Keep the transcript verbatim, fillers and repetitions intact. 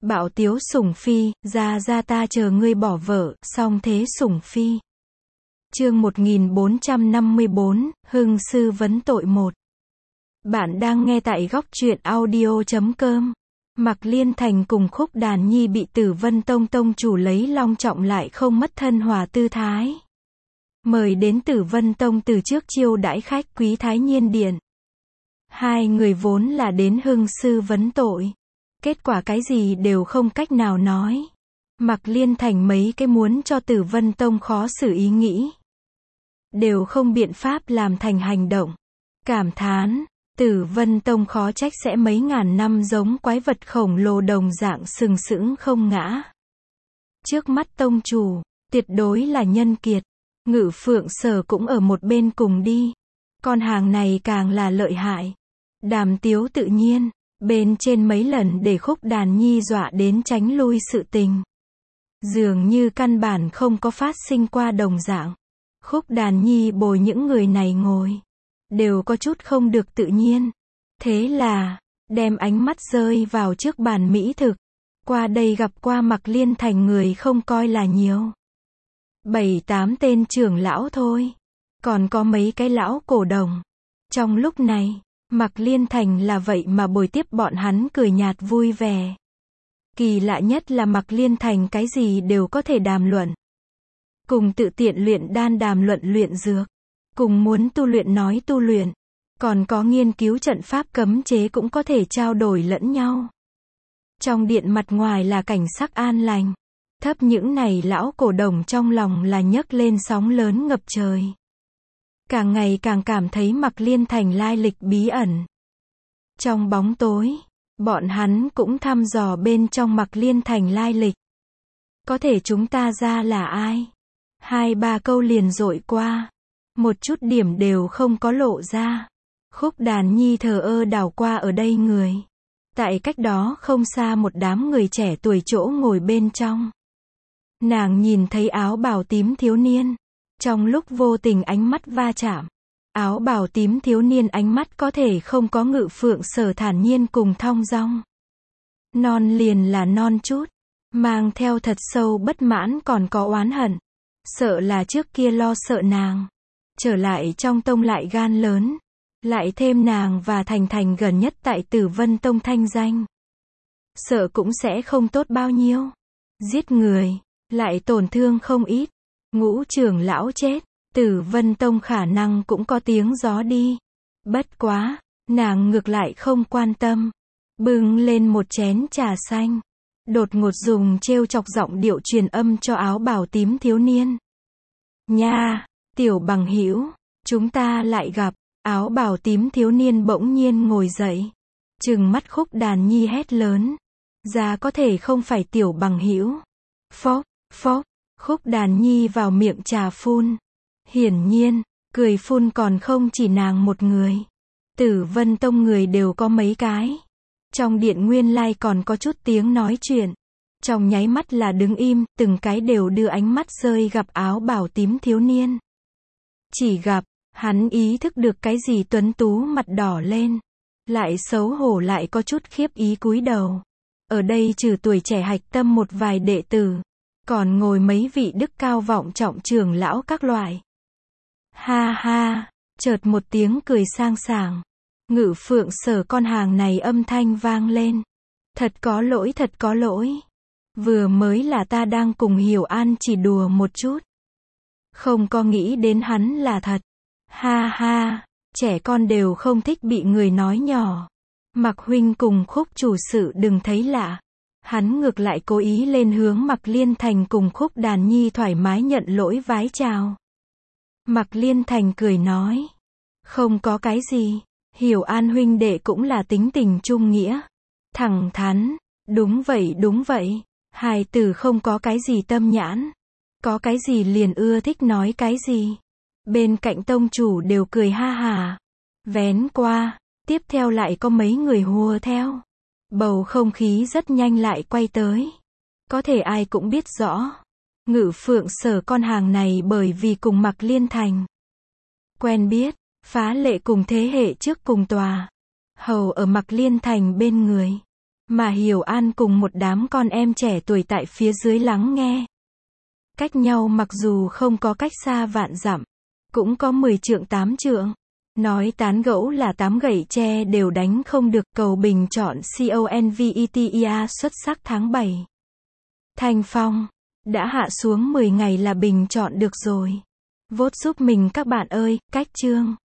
Bạo tiếu sủng phi, ra ra ta chờ ngươi bỏ vợ, song thế sủng phi. Chương một nghìn bốn trăm năm mươi bốn, Hưng sư vấn tội một. Bạn đang nghe tại góc truyện audio chấm com. Mạc Liên Thành cùng Khúc Đàn Nhi bị Tử Vân Tông tông chủ lấy long trọng lại không mất thân hòa tư thái. Mời đến Tử Vân Tông từ trước chiêu đãi khách quý Thái Nhiên Điện. Hai người vốn là đến hưng sư vấn tội. Kết quả cái gì đều không cách nào nói. Mạc Liên Thành mấy cái muốn cho Tử Vân Tông khó xử ý nghĩ. Đều không biện pháp làm thành hành động. Cảm thán, Tử Vân Tông khó trách sẽ mấy ngàn năm giống quái vật khổng lồ đồng dạng sừng sững không ngã. Trước mắt tông chủ, tuyệt đối là nhân kiệt. Ngự Phượng Sở cũng ở một bên cùng đi. Con hàng này càng là lợi hại. Đàm Tiếu tự nhiên, bên trên mấy lần để Khúc Đàn Nhi dọa đến tránh lui sự tình. Dường như căn bản không có phát sinh qua đồng dạng. Khúc Đàn Nhi bồi những người này ngồi. Đều có chút không được tự nhiên. Thế là, đem ánh mắt rơi vào trước bàn mỹ thực. Qua đây gặp qua Mạc Liên Thành người không coi là nhiều. Bảy tám tên trưởng lão thôi. Còn có mấy cái lão cổ đồng. Trong lúc này, Mạc Liên Thành là vậy mà bồi tiếp bọn hắn cười nhạt vui vẻ. Kỳ lạ nhất là Mạc Liên Thành cái gì đều có thể đàm luận. Cùng tự tiện luyện đan đàm luận luyện dược. Cùng muốn tu luyện nói tu luyện. Còn có nghiên cứu trận pháp cấm chế cũng có thể trao đổi lẫn nhau. Trong điện mặt ngoài là cảnh sắc an lành. Thấp những này lão cổ đồng trong lòng là nhấc lên sóng lớn ngập trời. Càng ngày càng cảm thấy Mạc Liên Thành lai lịch bí ẩn. Trong bóng tối, bọn hắn cũng thăm dò bên trong Mạc Liên Thành lai lịch. Có thể chúng ta ra là ai? Hai ba câu liền dội qua. Một chút điểm đều không có lộ ra. Khúc Đàn Nhi thờ ơ đảo qua ở đây người. Tại cách đó không xa một đám người trẻ tuổi chỗ ngồi bên trong. Nàng nhìn thấy áo bào tím thiếu niên. Trong lúc vô tình ánh mắt va chạm. Áo bào tím thiếu niên ánh mắt có thể không có Ngự Phượng Sở thản nhiên cùng thong dong. Non liền là non chút. Mang theo thật sâu bất mãn còn có oán hận. Sợ là trước kia lo sợ nàng. Trở lại trong tông lại gan lớn. Lại thêm nàng và Thành Thành gần nhất tại Tử Vân Tông thanh danh. Sợ cũng sẽ không tốt bao nhiêu. Giết người, lại tổn thương không ít. Ngũ trưởng lão chết, Tử Vân Tông khả năng cũng có tiếng gió đi. Bất quá, nàng ngược lại không quan tâm. Bưng lên một chén trà xanh. Đột ngột dùng trêu chọc giọng điệu truyền âm cho áo bào tím thiếu niên. Nha, tiểu bằng hữu, chúng ta lại gặp. Áo bào tím thiếu niên bỗng nhiên ngồi dậy. Trừng mắt Khúc Đàn Nhi hét lớn. Ra có thể không phải tiểu bằng hữu. Phốc, phốc, Khúc Đàn Nhi vào miệng trà phun. Hiển nhiên, cười phun còn không chỉ nàng một người. Tử Vân Tông người đều có mấy cái. Trong điện nguyên lai còn có chút tiếng nói chuyện. Trong nháy mắt là đứng im, từng cái đều đưa ánh mắt rơi gặp áo bào tím thiếu niên. Chỉ gặp, hắn ý thức được cái gì tuấn tú mặt đỏ lên. Lại xấu hổ lại có chút khiếp ý cúi đầu. Ở đây trừ tuổi trẻ hạch tâm một vài đệ tử. Còn ngồi mấy vị đức cao vọng trọng trưởng lão các loại. Ha ha, chợt một tiếng cười sang sảng. Ngự Phượng Sở con hàng này âm thanh vang lên. Thật có lỗi thật có lỗi. Vừa mới là ta đang cùng Hiểu An chỉ đùa một chút. Không có nghĩ đến hắn là thật. Ha ha, trẻ con đều không thích bị người nói nhỏ. Mạc huynh cùng Khúc chủ sự đừng thấy lạ. Hắn ngược lại cố ý lên hướng Mạc Liên Thành cùng Khúc Đàn Nhi thoải mái nhận lỗi vái chào. Mạc Liên Thành cười nói. Không có cái gì. Hiểu An huynh đệ cũng là tính tình trung nghĩa. Thẳng thắn. Đúng vậy đúng vậy. Hài tử không có cái gì tâm nhãn. Có cái gì liền ưa thích nói cái gì. Bên cạnh tông chủ đều cười ha hả. Vén qua. Tiếp theo lại có mấy người hùa theo. Bầu không khí rất nhanh lại quay tới. Có thể ai cũng biết rõ. Ngự Phượng Sở con hàng này bởi vì cùng Mạc Liên Thành quen biết, phá lệ cùng thế hệ trước cùng tòa. Hầu ở Mạc Liên Thành bên người. Mà Hiểu An cùng một đám con em trẻ tuổi tại phía dưới lắng nghe. Cách nhau mặc dù không có cách xa vạn dặm, cũng có mười trượng tám trượng. Nói tán gẫu là tám gậy tre đều đánh không được. Cầu bình chọn CONVETIA xuất sắc tháng bảy. Thanh Phong. Đã hạ xuống mười ngày là bình chọn được rồi. Vote giúp mình các bạn ơi, cách chương.